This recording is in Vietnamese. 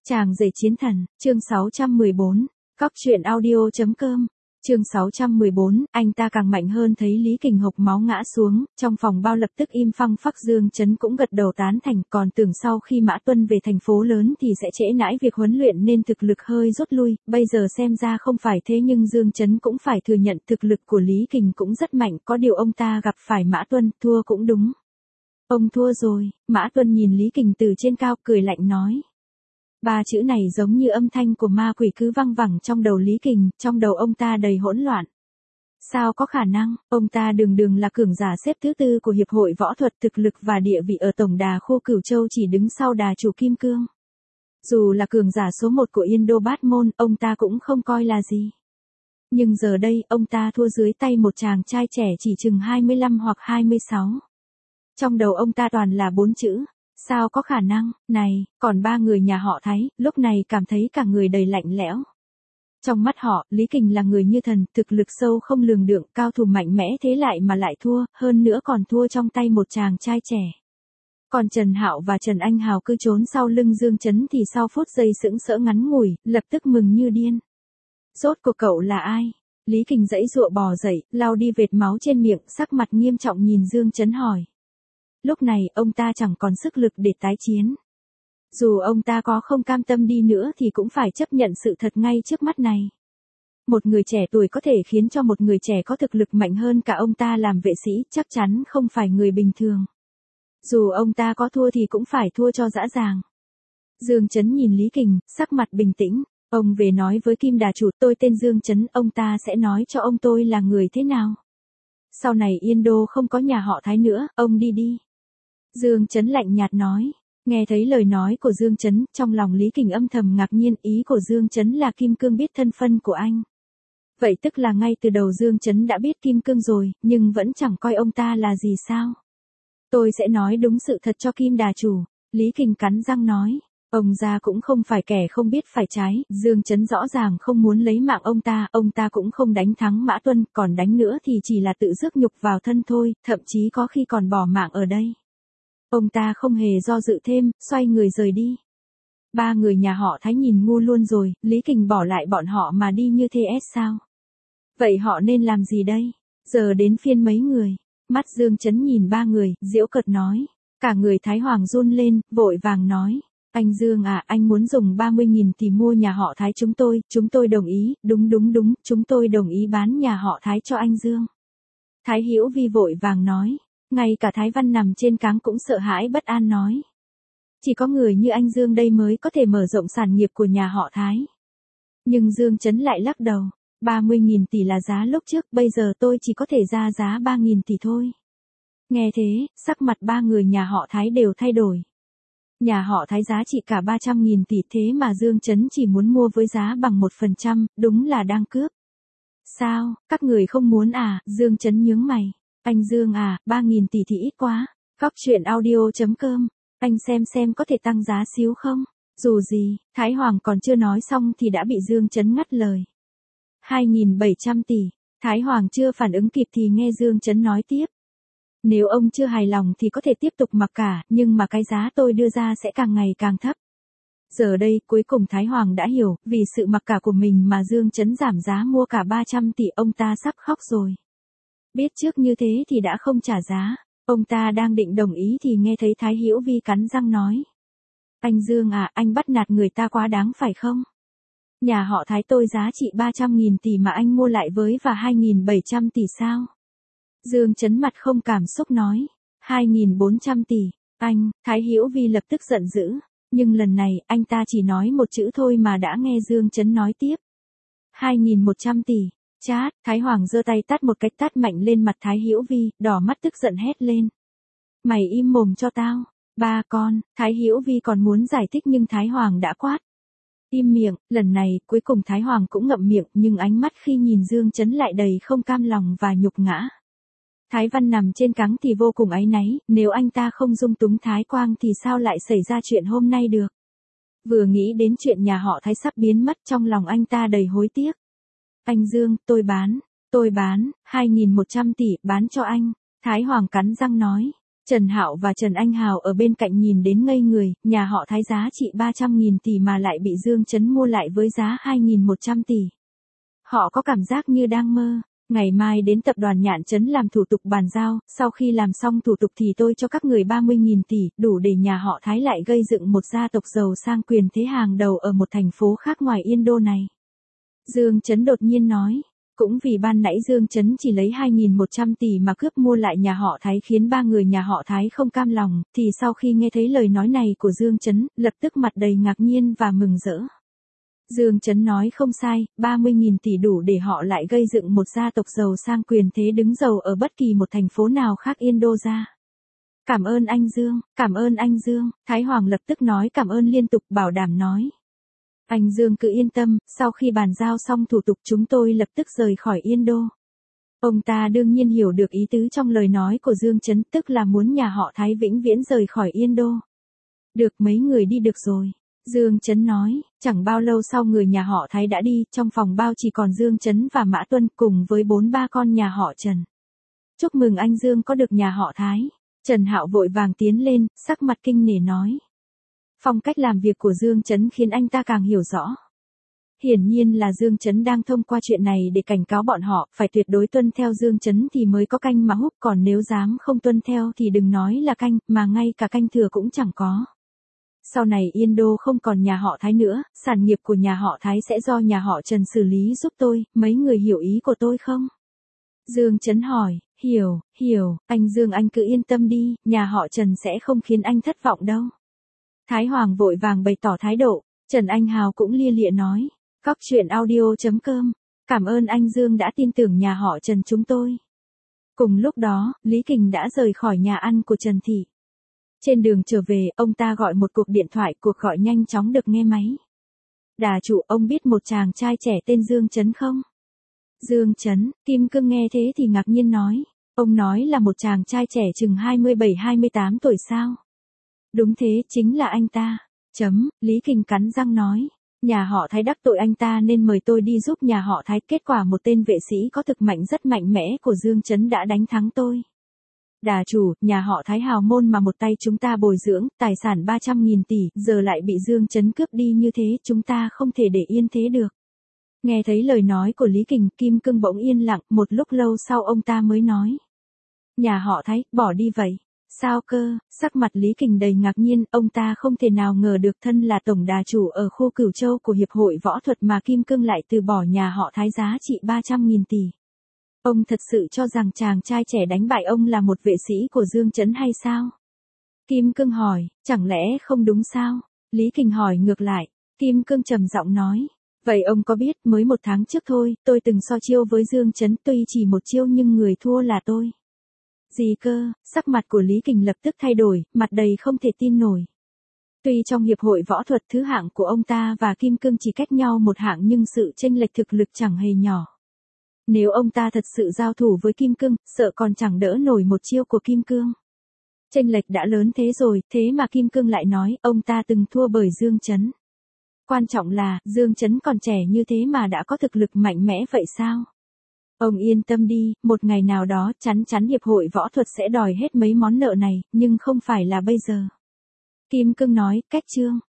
Chàng rể chiến thần, chương 614, Cóc truyện audio.com, chương 614, anh ta càng mạnh hơn thấy Lý Kình hộc máu ngã xuống, trong phòng bao lập tức im phăng phắc. Dương Chấn cũng gật đầu tán thành, còn tưởng sau khi Mã Tuân về thành phố lớn thì sẽ trễ nãi việc huấn luyện nên thực lực hơi rút lui, bây giờ xem ra không phải thế nhưng Dương Chấn cũng phải thừa nhận thực lực của Lý Kình cũng rất mạnh, có điều ông ta gặp phải Mã Tuân, thua cũng đúng. Ông thua rồi, Mã Tuân nhìn Lý Kình từ trên cao cười lạnh nói. Ba chữ này giống như âm thanh của ma quỷ cứ văng vẳng trong đầu Lý Kình, trong đầu ông ta đầy hỗn loạn. Sao có khả năng, ông ta đường là cường giả xếp thứ tư của Hiệp hội Võ thuật, thực lực và địa vị ở tổng đà khu Cửu Châu chỉ đứng sau đà chủ Kim Cương. Dù là cường giả số 1 của Yên Đô Bát Môn, ông ta cũng không coi là gì. Nhưng giờ đây, ông ta thua dưới tay một chàng trai trẻ chỉ chừng 25 hoặc 26. Trong đầu ông ta toàn là 4 chữ. Sao có khả năng, này, còn ba người nhà họ Thái, lúc này cảm thấy cả người đầy lạnh lẽo. Trong mắt họ, Lý Kình là người như thần, thực lực sâu không lường được, cao thủ mạnh mẽ thế lại mà lại thua, hơn nữa còn thua trong tay một chàng trai trẻ. Còn Trần Hạo và Trần Anh Hào cứ trốn sau lưng Dương Chấn thì sau phút giây sững sỡ ngắn ngủi, lập tức mừng như điên. Rốt cuộc cậu là ai? Lý Kình giãy giụa bò dậy, lau đi vệt máu trên miệng, sắc mặt nghiêm trọng nhìn Dương Chấn hỏi. Lúc này, ông ta chẳng còn sức lực để tái chiến. Dù ông ta có không cam tâm đi nữa thì cũng phải chấp nhận sự thật ngay trước mắt này. Một người trẻ tuổi có thể khiến cho một người trẻ có thực lực mạnh hơn cả ông ta làm vệ sĩ, chắc chắn không phải người bình thường. Dù ông ta có thua thì cũng phải thua cho rõ ràng. Dương Chấn nhìn Lý Kình, sắc mặt bình tĩnh. Ông về nói với Kim Đà chủ, tôi tên Dương Chấn, ông ta sẽ nói cho ông tôi là người thế nào. Sau này Yên Đô không có nhà họ Thái nữa, ông đi đi. Dương Chấn lạnh nhạt nói. Nghe thấy lời nói của Dương Chấn, trong lòng Lý Kình âm thầm ngạc nhiên, ý của Dương Chấn là Kim Cương biết thân phân của anh. Vậy tức là ngay từ đầu Dương Chấn đã biết Kim Cương rồi, nhưng vẫn chẳng coi ông ta là gì sao. Tôi sẽ nói đúng sự thật cho Kim Đà chủ, Lý Kình cắn răng nói. Ông già cũng không phải kẻ không biết phải trái, Dương Chấn rõ ràng không muốn lấy mạng ông ta cũng không đánh thắng Mã Tuân, còn đánh nữa thì chỉ là tự rước nhục vào thân thôi, thậm chí có khi còn bỏ mạng ở đây. Ông ta không hề do dự thêm, xoay người rời đi. Ba người nhà họ Thái nhìn ngu luôn rồi, Lý Kình bỏ lại bọn họ mà đi như thế sao? Vậy họ nên làm gì đây? Giờ đến phiên mấy người. Mắt Dương Chấn nhìn ba người, giễu cợt nói. Cả người Thái Hoàng run lên, vội vàng nói. Anh Dương à, anh muốn dùng 30.000 tỷ mua nhà họ Thái chúng tôi đồng ý, đúng, chúng tôi đồng ý bán nhà họ Thái cho anh Dương. Thái Hữu Vi vội vàng nói. Ngay cả Thái Văn nằm trên cáng cũng sợ hãi bất an nói. Chỉ có người như anh Dương đây mới có thể mở rộng sản nghiệp của nhà họ Thái. Nhưng Dương Chấn lại lắc đầu. 30.000 tỷ là giá lúc trước, bây giờ tôi chỉ có thể ra giá 3.000 tỷ thôi. Nghe thế, sắc mặt ba người nhà họ Thái đều thay đổi. Nhà họ Thái giá trị cả 300.000 tỷ thế mà Dương Chấn chỉ muốn mua với giá bằng 1%, đúng là đang cướp. Sao, các người không muốn à? Dương Chấn nhướng mày. Anh Dương à, 3.000 tỷ thì ít quá. Cóc truyện audio.com, anh xem có thể tăng giá xíu không? Dù gì, Thái Hoàng còn chưa nói xong thì đã bị Dương Chấn ngắt lời. 2.700 tỷ, Thái Hoàng chưa phản ứng kịp thì nghe Dương Chấn nói tiếp. Nếu ông chưa hài lòng thì có thể tiếp tục mặc cả, nhưng mà cái giá tôi đưa ra sẽ càng ngày càng thấp. Giờ đây, cuối cùng Thái Hoàng đã hiểu, vì sự mặc cả của mình mà Dương Chấn giảm giá mua cả 300 tỷ, ông ta sắp khóc rồi. Biết trước như thế thì đã không trả giá. Ông ta đang định đồng ý thì nghe thấy Thái Hữu Vi cắn răng nói. Anh Dương à, anh bắt nạt người ta quá đáng phải không? Nhà họ Thái tôi giá trị 300.000 tỷ mà anh mua lại với và 2.700 tỷ sao? Dương Chấn mặt không cảm xúc nói. 2.400 tỷ. Anh, Thái Hữu Vi lập tức giận dữ. Nhưng lần này, anh ta chỉ nói một chữ thôi mà đã nghe Dương Chấn nói tiếp. 2.100 tỷ. Chát, Thái Hoàng giơ tay tát một cái tát mạnh lên mặt Thái Hữu Vi, đỏ mắt tức giận hét lên. Mày im mồm cho tao. Ba con, Thái Hữu Vi còn muốn giải thích nhưng Thái Hoàng đã quát. Im miệng, lần này, cuối cùng Thái Hoàng cũng ngậm miệng nhưng ánh mắt khi nhìn Dương Chấn lại đầy không cam lòng và nhục ngã. Thái Văn nằm trên cáng thì vô cùng áy náy, nếu anh ta không dung túng Thái Quang thì sao lại xảy ra chuyện hôm nay được. Vừa nghĩ đến chuyện nhà họ Thái sắp biến mất trong lòng anh ta đầy hối tiếc. Anh Dương, tôi bán, 2.100 tỷ, bán cho anh. Thái Hoàng cắn răng nói. Trần Hạo và Trần Anh Hào ở bên cạnh nhìn đến ngây người, nhà họ Thái giá trị 300.000 tỷ mà lại bị Dương Chấn mua lại với giá 2.100 tỷ. Họ có cảm giác như đang mơ. Ngày mai đến tập đoàn Nhạn Trấn làm thủ tục bàn giao, sau khi làm xong thủ tục thì tôi cho các người 30.000 tỷ, đủ để nhà họ Thái lại gây dựng một gia tộc giàu sang quyền thế hàng đầu ở một thành phố khác ngoài Yên Đô này. Dương Chấn đột nhiên nói. Cũng vì ban nãy Dương Chấn chỉ lấy 2.100 tỷ mà cướp mua lại nhà họ Thái khiến ba người nhà họ Thái không cam lòng, thì sau khi nghe thấy lời nói này của Dương Chấn, lập tức mặt đầy ngạc nhiên và mừng rỡ. Dương Chấn nói không sai, 30.000 tỷ đủ để họ lại gây dựng một gia tộc giàu sang quyền thế đứng giàu ở bất kỳ một thành phố nào khác Yên Đô ra. Cảm ơn anh Dương, cảm ơn anh Dương, Thái Hoàng lập tức nói cảm ơn liên tục bảo đảm nói. Anh Dương cứ yên tâm, sau khi bàn giao xong thủ tục chúng tôi lập tức rời khỏi Yên Đô. Ông ta đương nhiên hiểu được ý tứ trong lời nói của Dương Chấn, tức là muốn nhà họ Thái vĩnh viễn rời khỏi Yên Đô. Được, mấy người đi được rồi. Dương Chấn nói, chẳng bao lâu sau người nhà họ Thái đã đi, trong phòng bao chỉ còn Dương Chấn và Mã Tuân cùng với 4-3 con nhà họ Trần. Chúc mừng anh Dương có được nhà họ Thái. Trần Hạo vội vàng tiến lên, sắc mặt kinh nể nói. Phong cách làm việc của Dương Chấn khiến anh ta càng hiểu rõ. Hiển nhiên là Dương Chấn đang thông qua chuyện này để cảnh cáo bọn họ, phải tuyệt đối tuân theo Dương Chấn thì mới có canh mà húp, còn nếu dám không tuân theo thì đừng nói là canh, mà ngay cả canh thừa cũng chẳng có. Sau này Yên Đô không còn nhà họ Thái nữa, sản nghiệp của nhà họ Thái sẽ do nhà họ Trần xử lý giúp tôi, mấy người hiểu ý của tôi không? Dương Chấn hỏi, hiểu, anh Dương anh cứ yên tâm đi, nhà họ Trần sẽ không khiến anh thất vọng đâu. Thái Hoàng vội vàng bày tỏ thái độ, Trần Anh Hào cũng lia lịa nói, Cóc truyện audio.com, cảm ơn anh Dương đã tin tưởng nhà họ Trần chúng tôi. Cùng lúc đó, Lý Kình đã rời khỏi nhà ăn của Trần Thị. Trên đường trở về, ông ta gọi một cuộc điện thoại, cuộc gọi nhanh chóng được nghe máy. Đà chủ, ông biết một chàng trai trẻ tên Dương Chấn không? Dương Chấn, Kim Cương nghe thế thì ngạc nhiên nói, ông nói là một chàng trai trẻ chừng 27-28 tuổi sao? Đúng thế, chính là anh ta. Lý Kình cắn răng nói, nhà họ Thái đắc tội anh ta nên mời tôi đi giúp nhà họ Thái, kết quả một tên vệ sĩ có thực mạnh rất mạnh mẽ của Dương Chấn đã đánh thắng tôi. Đà chủ, nhà họ Thái hào môn mà một tay chúng ta bồi dưỡng, tài sản 300.000 tỷ, giờ lại bị Dương Chấn cướp đi như thế, chúng ta không thể để yên thế được. Nghe thấy lời nói của Lý Kình, Kim Cương bỗng yên lặng, một lúc lâu sau ông ta mới nói. Nhà họ Thái, bỏ đi vậy. Sao cơ, sắc mặt Lý Kình đầy ngạc nhiên, ông ta không thể nào ngờ được thân là tổng đà chủ ở khu Cửu Châu của Hiệp hội Võ thuật mà Kim Cương lại từ bỏ nhà họ Thái giá trị 300.000 tỷ. Ông thật sự cho rằng chàng trai trẻ đánh bại ông là một vệ sĩ của Dương Chấn hay sao? Kim Cương hỏi, chẳng lẽ không đúng sao? Lý Kình hỏi ngược lại, Kim Cương trầm giọng nói. Vậy ông có biết, mới 1 tháng trước thôi, tôi từng so chiêu với Dương Chấn, tuy chỉ một chiêu nhưng người thua là tôi. Gì cơ, sắc mặt của Lý Kình lập tức thay đổi, mặt đầy không thể tin nổi. Tuy trong hiệp hội võ thuật thứ hạng của ông ta và Kim Cương chỉ cách nhau một hạng nhưng sự chênh lệch thực lực chẳng hề nhỏ. Nếu ông ta thật sự giao thủ với Kim Cương, sợ còn chẳng đỡ nổi một chiêu của Kim Cương. Chênh lệch đã lớn thế rồi, thế mà Kim Cương lại nói ông ta từng thua bởi Dương Chấn. Quan trọng là, Dương Chấn còn trẻ như thế mà đã có thực lực mạnh mẽ vậy sao? Ông yên tâm đi, một ngày nào đó chắn chắn hiệp hội võ thuật sẽ đòi hết mấy món nợ này, nhưng không phải là bây giờ. Kim Cương nói, cách chương.